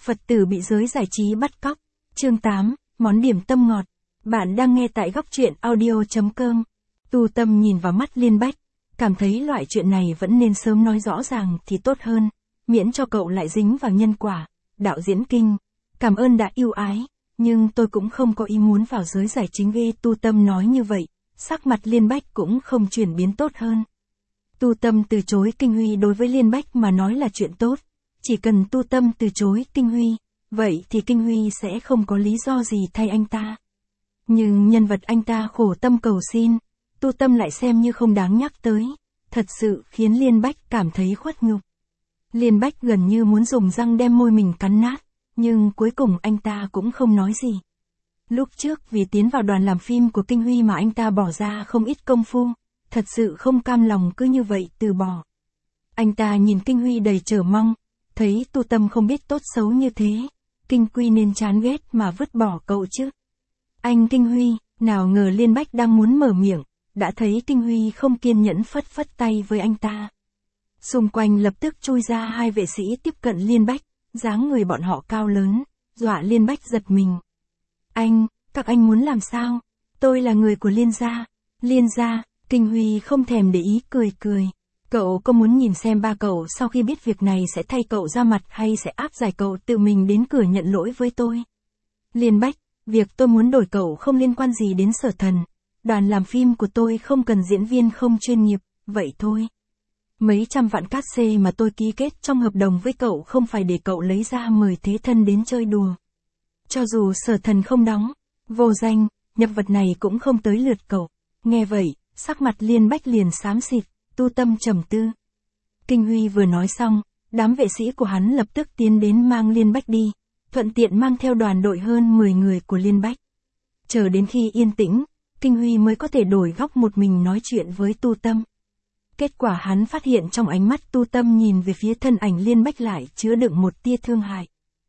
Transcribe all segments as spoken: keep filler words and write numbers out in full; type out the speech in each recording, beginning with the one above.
Phật tử bị giới giải trí bắt cóc. Chương tám, món điểm tâm ngọt. Bạn đang nghe tại góc truyện audio.com. Tu Tâm nhìn vào mắt Liên Bách, cảm thấy loại chuyện này vẫn nên sớm nói rõ ràng thì tốt hơn, miễn cho cậu lại dính vào nhân quả. Đạo diễn Kinh, cảm ơn đã yêu ái, nhưng tôi cũng không có ý muốn vào giới giải chính ghê. Tu Tâm nói như vậy, sắc mặt Liên Bách cũng không chuyển biến tốt hơn. Tu Tâm từ chối Kinh Huy đối với Liên Bách mà nói là chuyện tốt, chỉ cần Tu Tâm từ chối Kinh Huy, vậy thì Kinh Huy sẽ không có lý do gì thay anh ta. Nhưng nhân vật anh ta khổ tâm cầu xin, Tu Tâm lại xem như không đáng nhắc tới, thật sự khiến Liên Bách cảm thấy khuất nhục. Liên Bách gần như muốn dùng răng đem môi mình cắn nát, nhưng cuối cùng anh ta cũng không nói gì. Lúc trước vì tiến vào đoàn làm phim của Kinh Huy mà anh ta bỏ ra không ít công phu, thật sự không cam lòng cứ như vậy từ bỏ. Anh ta nhìn Kinh Huy đầy chờ mong, thấy Tu Tâm không biết tốt xấu như thế, Kinh Quy nên chán ghét mà vứt bỏ cậu chứ. Anh Kinh Huy, nào ngờ Liên Bách đang muốn mở miệng, đã thấy Kinh Huy không kiên nhẫn phất phất tay với anh ta. Xung quanh lập tức chui ra hai vệ sĩ tiếp cận Liên Bách, dáng người bọn họ cao lớn, dọa Liên Bách giật mình. Anh, các anh muốn làm sao? Tôi là người của Liên gia. Liên gia, Kinh Huy không thèm để ý cười cười. Cậu có muốn nhìn xem ba cậu sau khi biết việc này sẽ thay cậu ra mặt hay sẽ áp giải cậu tự mình đến cửa nhận lỗi với tôi? Liên Bách, việc tôi muốn đổi cậu không liên quan gì đến Sở Thần. Đoàn làm phim của tôi không cần diễn viên không chuyên nghiệp, vậy thôi. Mấy trăm vạn cát xê mà tôi ký kết trong hợp đồng với cậu không phải để cậu lấy ra mời thế thân đến chơi đùa. Cho dù Sở Thần không đóng, Vô Danh, nhập vật này cũng không tới lượt cậu. Nghe vậy, sắc mặt Liên Bách liền xám xịt. Tu Tâm trầm tư. Kinh Huy vừa nói xong, đám vệ sĩ của hắn lập tức tiến đến mang Liên Bách đi, thuận tiện mang theo đoàn đội hơn mười người của Liên Bách. Chờ đến khi yên tĩnh, Kinh Huy mới có thể đổi góc một mình nói chuyện với Tu Tâm. Kết quả hắn phát hiện trong ánh mắt Tu Tâm nhìn về phía thân ảnh Liên Bách lại chứa đựng một tia thương hại.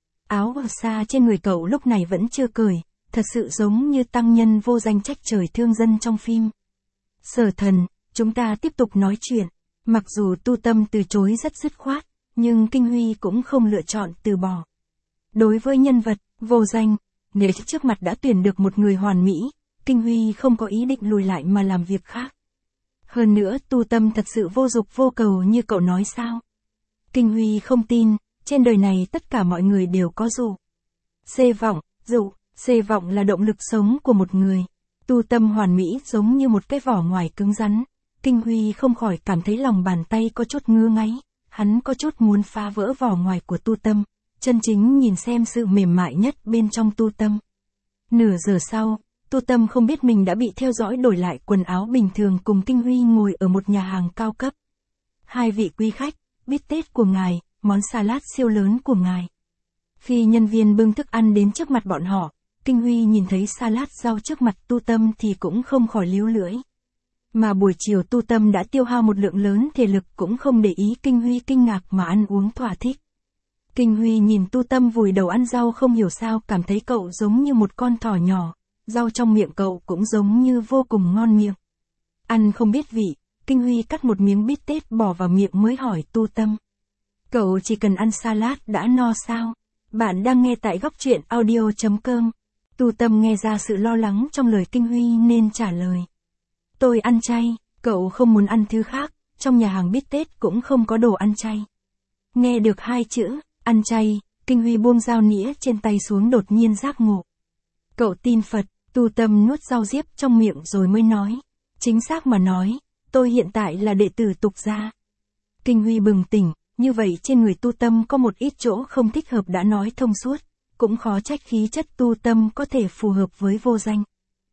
Áo bào sa trên người cậu lúc này vẫn chưa cởi, thật sự giống như tăng nhân vô danh trách trời thương dân trong phim. Sở Thần, chúng ta tiếp tục nói chuyện. Mặc dù Tu Tâm từ chối rất dứt khoát, nhưng Kinh Huy cũng không lựa chọn từ bỏ. Đối với nhân vật, Vô Danh, nếu trước mặt đã tuyển được một người hoàn mỹ, Kinh Huy không có ý định lùi lại mà làm việc khác. Hơn nữa Tu Tâm thật sự vô dục vô cầu như cậu nói sao? Kinh Huy không tin, trên đời này tất cả mọi người đều có dụ. Xê vọng, dụ, xê vọng là động lực sống của một người. Tu Tâm hoàn mỹ giống như một cái vỏ ngoài cứng rắn. Kinh Huy không khỏi cảm thấy lòng bàn tay có chút ngứa ngáy, hắn có chút muốn phá vỡ vỏ ngoài của Tu Tâm, chân chính nhìn xem sự mềm mại nhất bên trong Tu Tâm. Nửa giờ sau, Tu Tâm không biết mình đã bị theo dõi đổi lại quần áo bình thường cùng Kinh Huy ngồi ở một nhà hàng cao cấp. Hai vị quý khách, bít tết của ngài, món salad siêu lớn của ngài. Khi nhân viên bưng thức ăn đến trước mặt bọn họ, Kinh Huy nhìn thấy salad rau trước mặt Tu Tâm thì cũng không khỏi líu lưỡi. Mà buổi chiều Tu Tâm đã tiêu hao một lượng lớn thể lực cũng không để ý Kinh Huy kinh ngạc mà ăn uống thỏa thích. Kinh Huy nhìn Tu Tâm vùi đầu ăn rau không hiểu sao cảm thấy cậu giống như một con thỏ nhỏ, rau trong miệng cậu cũng giống như vô cùng ngon miệng. Ăn không biết vị, Kinh Huy cắt một miếng bít tết bỏ vào miệng mới hỏi Tu Tâm. Cậu chỉ cần ăn salad đã no sao? Bạn đang nghe tại góc truyện audio.com. Tu Tâm nghe ra sự lo lắng trong lời Kinh Huy nên trả lời. Tôi ăn chay, cậu không muốn ăn thứ khác, trong nhà hàng bít tết cũng không có đồ ăn chay. Nghe được hai chữ, ăn chay, Kinh Huy buông dao nĩa trên tay xuống đột nhiên giác ngộ. Cậu tin Phật, Tu Tâm nuốt rau diếp trong miệng rồi mới nói. Chính xác mà nói, tôi hiện tại là đệ tử Tục gia. Kinh Huy bừng tỉnh, như vậy trên người Tu Tâm có một ít chỗ không thích hợp đã nói thông suốt, cũng khó trách khí chất Tu Tâm có thể phù hợp với Vô Danh.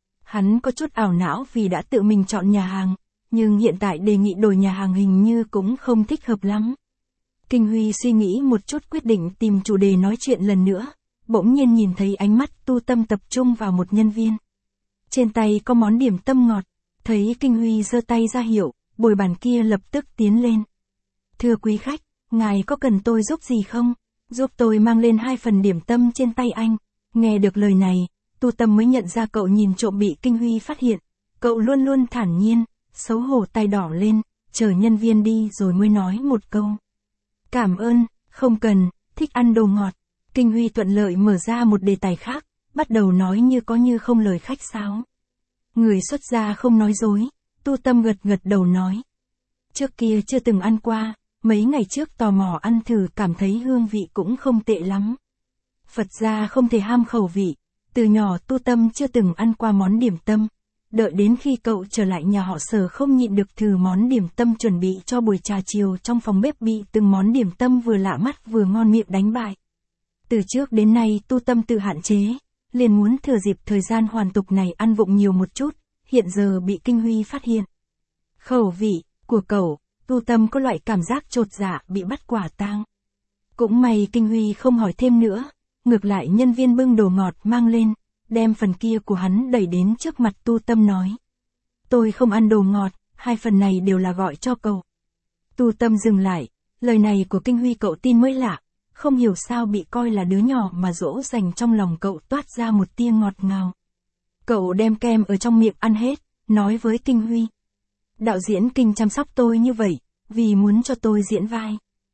Hắn có chút ảo não vì đã tự mình chọn nhà hàng, nhưng hiện tại đề nghị đổi nhà hàng hình như cũng không thích hợp lắm. Kinh Huy suy nghĩ một chút quyết định tìm chủ đề nói chuyện lần nữa, bỗng nhiên nhìn thấy ánh mắt Tu Tâm tập trung vào một nhân viên. Trên tay có món điểm tâm ngọt, thấy Kinh Huy giơ tay ra hiệu, bồi bàn kia lập tức tiến lên. Thưa quý khách, ngài có cần tôi giúp gì không? Giúp tôi mang lên hai phần điểm tâm trên tay anh. Nghe được lời này, Tu Tâm mới nhận ra cậu nhìn trộm bị Kinh Huy phát hiện. Cậu luôn luôn thản nhiên, xấu hổ tay đỏ lên, chờ nhân viên đi rồi mới nói một câu. Cảm ơn, không cần, thích ăn đồ ngọt. Kinh Huy thuận lợi mở ra một đề tài khác, bắt đầu nói như có như không lời khách sáo. Người xuất gia không nói dối, Tu Tâm gật gật đầu nói. Trước kia chưa từng ăn qua, mấy ngày trước tò mò ăn thử cảm thấy hương vị cũng không tệ lắm. Phật gia không thể ham khẩu vị, từ nhỏ Tu Tâm chưa từng ăn qua món điểm tâm. Đợi đến khi cậu trở lại nhà họ Sở không nhịn được thử món điểm tâm chuẩn bị cho buổi trà chiều trong phòng bếp bị từng món điểm tâm vừa lạ mắt vừa ngon miệng đánh bại. Từ trước đến nay Tu Tâm tự hạn chế, liền muốn thừa dịp thời gian hoàn tục này ăn vụng nhiều một chút, hiện giờ bị Kinh Huy phát hiện. Khẩu vị của cậu, Tu Tâm có loại cảm giác chột dạ bị bắt quả tang. Cũng may Kinh Huy không hỏi thêm nữa, ngược lại nhân viên bưng đồ ngọt mang lên, đem phần kia của hắn đẩy đến trước mặt Tu Tâm nói. Tôi không ăn đồ ngọt, hai phần này đều là gọi cho cậu. Tu Tâm dừng lại, lời này của Kinh Huy cậu tin mới lạ, không hiểu sao bị coi là đứa nhỏ mà dỗ dành trong lòng cậu toát ra một tia ngọt ngào. Cậu đem kem ở trong miệng ăn hết, nói với Kinh Huy. Đạo diễn Kinh chăm sóc tôi như vậy, vì muốn cho tôi diễn vai.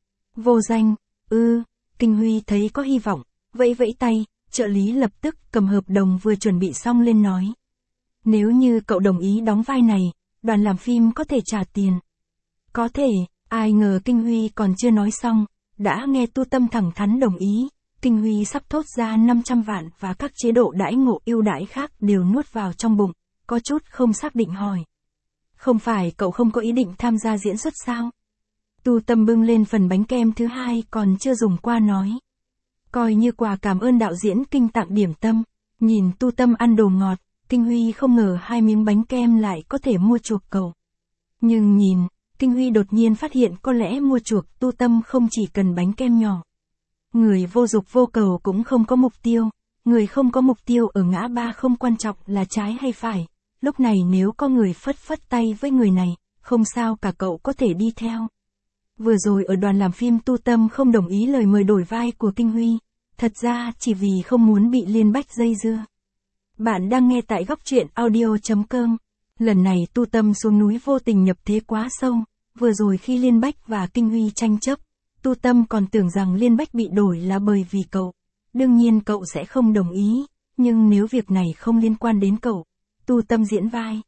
Vô danh, ư, ừ, Kinh Huy thấy có hy vọng, vẫy vẫy tay, trợ lý lập tức cầm hợp đồng vừa chuẩn bị xong lên nói. Nếu như cậu đồng ý đóng vai này, đoàn làm phim có thể trả tiền. Có thể, ai ngờ Kinh Huy còn chưa nói xong, đã nghe Tu Tâm thẳng thắn đồng ý. Kinh Huy sắp thốt ra năm trăm vạn và các chế độ đãi ngộ ưu đãi khác đều nuốt vào trong bụng, có chút không xác định hỏi. Không phải cậu không có ý định tham gia diễn xuất sao? Tu Tâm bưng lên phần bánh kem thứ hai còn chưa dùng qua nói. Coi như quà cảm ơn đạo diễn Kinh tặng điểm tâm, nhìn Tu Tâm ăn đồ ngọt, Kinh Huy không ngờ hai miếng bánh kem lại có thể mua chuộc cậu. Nhưng nhìn, Kinh Huy đột nhiên phát hiện có lẽ mua chuộc Tu Tâm không chỉ cần bánh kem nhỏ. Người vô dục vô cầu cũng không có mục tiêu, người không có mục tiêu ở ngã ba không quan trọng là trái hay phải, lúc này nếu có người phất phất tay với người này, không sao cả cậu có thể đi theo. Vừa rồi ở đoàn làm phim Tu Tâm không đồng ý lời mời đổi vai của Kinh Huy, thật ra chỉ vì không muốn bị Liên Bách dây dưa. Bạn đang nghe tại góc truyện audio chấm com. Lần này Tu Tâm xuống núi vô tình nhập thế quá sâu, vừa rồi khi Liên Bách và Kinh Huy tranh chấp, Tu Tâm còn tưởng rằng Liên Bách bị đổi là bởi vì cậu. Đương nhiên cậu sẽ không đồng ý, nhưng nếu việc này không liên quan đến cậu, Tu Tâm diễn vai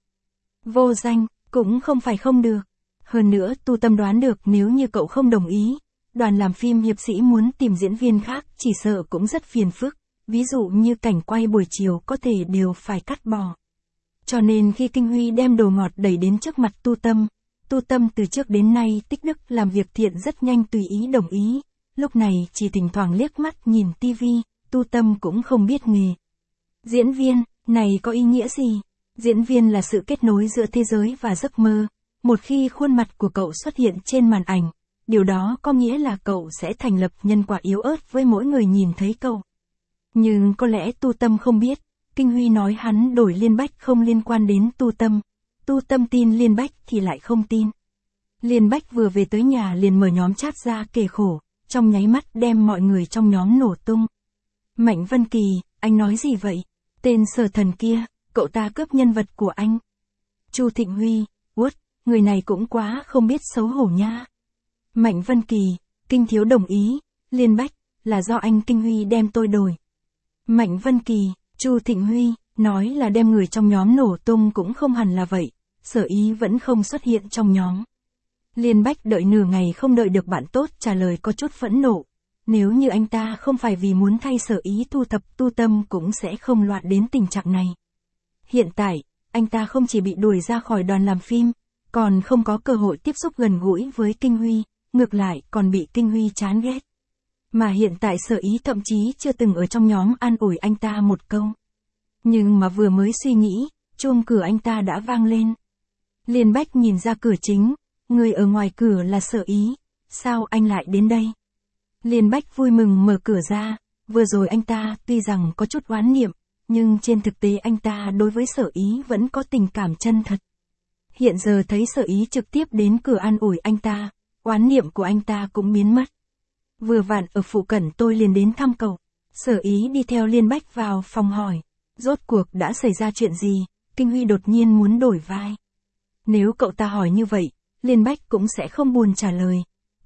vô danh, cũng không phải không được. Hơn nữa Tu Tâm đoán được nếu như cậu không đồng ý, đoàn làm phim hiệp sĩ muốn tìm diễn viên khác chỉ sợ cũng rất phiền phức, ví dụ như cảnh quay buổi chiều có thể đều phải cắt bỏ. Cho nên khi Kinh Huy đem đồ ngọt đẩy đến trước mặt Tu Tâm, Tu Tâm từ trước đến nay tích đức làm việc thiện rất nhanh tùy ý đồng ý, lúc này chỉ thỉnh thoảng liếc mắt nhìn tivi, Tu Tâm cũng không biết nghề. Diễn viên, này có ý nghĩa gì? Diễn viên là sự kết nối giữa thế giới và giấc mơ, một khi khuôn mặt của cậu xuất hiện trên màn ảnh, điều đó có nghĩa là cậu sẽ thành lập nhân quả yếu ớt với mỗi người nhìn thấy cậu. Nhưng có lẽ Tu Tâm không biết, Kinh Huy nói hắn đổi Liên Bách không liên quan đến Tu Tâm. Tu Tâm tin Liên Bách thì lại không tin. Liên Bách vừa về tới nhà liền mở nhóm chat ra kể khổ, trong nháy mắt đem mọi người trong nhóm nổ tung. Mạnh Vân Kỳ, anh nói gì vậy? Tên Sở Thần kia, cậu ta cướp nhân vật của anh. Chu Thịnh Huy, uất, người này cũng quá không biết xấu hổ nha. Mạnh Vân Kỳ, Kinh thiếu đồng ý, Liên Bách, là do anh Kinh Huy đem tôi đổi. Mạnh Vân Kỳ, Chu Thịnh Huy, nói là đem người trong nhóm nổ tung cũng không hẳn là vậy, Sở Ý vẫn không xuất hiện trong nhóm. Liên Bách đợi nửa ngày không đợi được bạn tốt trả lời có chút phẫn nộ. Nếu như anh ta không phải vì muốn thay Sở Ý thu thập Tu Tâm cũng sẽ không loạn đến tình trạng này. Hiện tại, anh ta không chỉ bị đuổi ra khỏi đoàn làm phim, còn không có cơ hội tiếp xúc gần gũi với Kinh Huy, ngược lại còn bị Kinh Huy chán ghét. Mà hiện tại Sở Ý thậm chí chưa từng ở trong nhóm an ủi anh ta một câu. Nhưng mà vừa mới suy nghĩ, chuông cửa anh ta đã vang lên. Liên Bách nhìn ra cửa chính, người ở ngoài cửa là Sở Ý, sao anh lại đến đây? Liên Bách vui mừng mở cửa ra, vừa rồi anh ta tuy rằng có chút oán niệm, nhưng trên thực tế anh ta đối với Sở Ý vẫn có tình cảm chân thật. Hiện giờ thấy Sở Ý trực tiếp đến cửa an ủi anh ta, oán niệm của anh ta cũng biến mất. Vừa vặn ở phụ cận tôi liền đến thăm cậu. Sở Ý đi theo Liên Bách vào phòng hỏi, rốt cuộc đã xảy ra chuyện gì? Kinh Huy đột nhiên muốn đổi vai. Nếu cậu ta hỏi như vậy, Liên Bách cũng sẽ không buồn trả lời.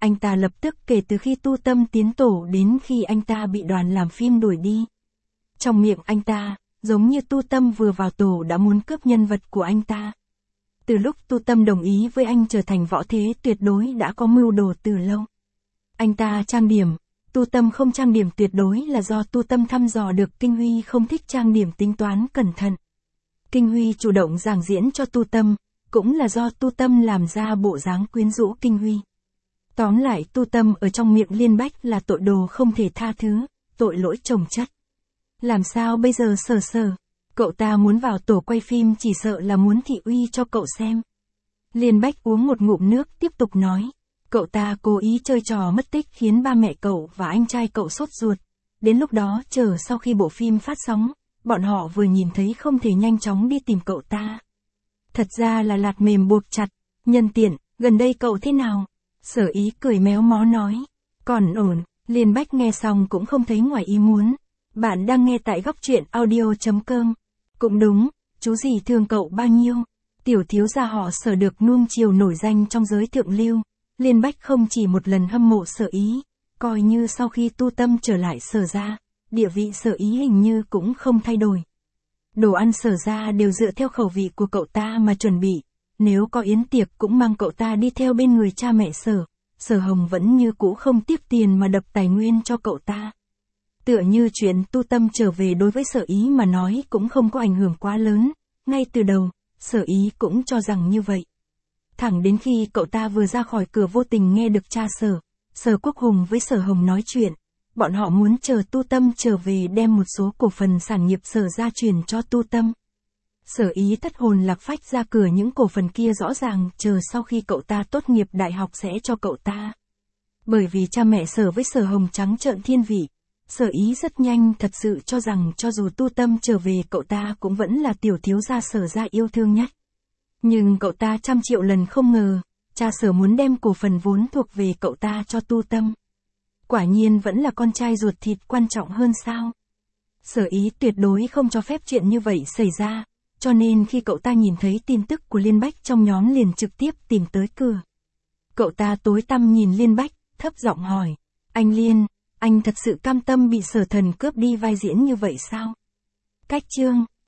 Anh ta lập tức kể từ khi Tu Tâm tiến tổ đến khi anh ta bị đoàn làm phim đuổi đi. Trong miệng anh ta, giống như Tu Tâm vừa vào tổ đã muốn cướp nhân vật của anh ta. Từ lúc Tu Tâm đồng ý với anh trở thành võ thế tuyệt đối đã có mưu đồ từ lâu. Anh ta trang điểm, Tu Tâm không trang điểm tuyệt đối là do Tu Tâm thăm dò được Kinh Huy không thích trang điểm tính toán cẩn thận. Kinh Huy chủ động giảng diễn cho Tu Tâm, cũng là do Tu Tâm làm ra bộ dáng quyến rũ Kinh Huy. Tóm lại Tu Tâm ở trong miệng Liên Bách là tội đồ không thể tha thứ, tội lỗi chồng chất. Làm sao bây giờ Sở Sở? Cậu ta muốn vào tổ quay phim chỉ sợ là muốn thị uy cho cậu xem. Liên Bách uống một ngụm nước tiếp tục nói. Cậu ta cố ý chơi trò mất tích khiến ba mẹ cậu và anh trai cậu sốt ruột. Đến lúc đó chờ sau khi bộ phim phát sóng, bọn họ vừa nhìn thấy không thể nhanh chóng đi tìm cậu ta. Thật ra là lạt mềm buộc chặt. Nhân tiện, gần đây cậu thế nào? Sở Ý cười méo mó nói. Còn ổn. Liên Bách nghe xong cũng không thấy ngoài ý muốn. Bạn đang nghe tại góc truyện audio.com. Cũng đúng, chú gì thương cậu bao nhiêu? Tiểu thiếu gia họ Sở được nuông chiều nổi danh trong giới thượng lưu. Liên Bách không chỉ một lần hâm mộ Sở Ý, coi như sau khi Tu Tâm trở lại Sở gia, địa vị Sở Ý hình như cũng không thay đổi. Đồ ăn Sở gia đều dựa theo khẩu vị của cậu ta mà chuẩn bị, nếu có yến tiệc cũng mang cậu ta đi theo bên người cha mẹ Sở. Sở Hồng vẫn như cũ không tiếc tiền mà đập tài nguyên cho cậu ta. Tựa như chuyện Tu Tâm trở về đối với Sở Ý mà nói cũng không có ảnh hưởng quá lớn, ngay từ đầu, Sở Ý cũng cho rằng như vậy. Thẳng đến khi cậu ta vừa ra khỏi cửa vô tình nghe được cha Sở, Sở Quốc Hùng với Sở Hồng nói chuyện, bọn họ muốn chờ Tu Tâm trở về đem một số cổ phần sản nghiệp Sở gia truyền cho Tu Tâm. Sở Ý thất hồn lạc phách ra cửa những cổ phần kia rõ ràng chờ sau khi cậu ta tốt nghiệp đại học sẽ cho cậu ta. Bởi vì cha mẹ Sở với Sở Hồng trắng trợn thiên vị, Sở Ý rất nhanh thật sự cho rằng cho dù Tu Tâm trở về cậu ta cũng vẫn là tiểu thiếu gia Sở gia yêu thương nhất. Nhưng cậu ta trăm triệu lần không ngờ, cha Sở muốn đem cổ phần vốn thuộc về cậu ta cho Tu Tâm. Quả nhiên vẫn là con trai ruột thịt quan trọng hơn sao. Sở Ý tuyệt đối không cho phép chuyện như vậy xảy ra, cho nên khi cậu ta nhìn thấy tin tức của Liên Bách trong nhóm liền trực tiếp tìm tới cửa. Cậu ta tối tăm nhìn Liên Bách, thấp giọng hỏi, anh Liên, anh thật sự cam tâm bị Sở Thần cướp đi vai diễn như vậy sao? Cách chương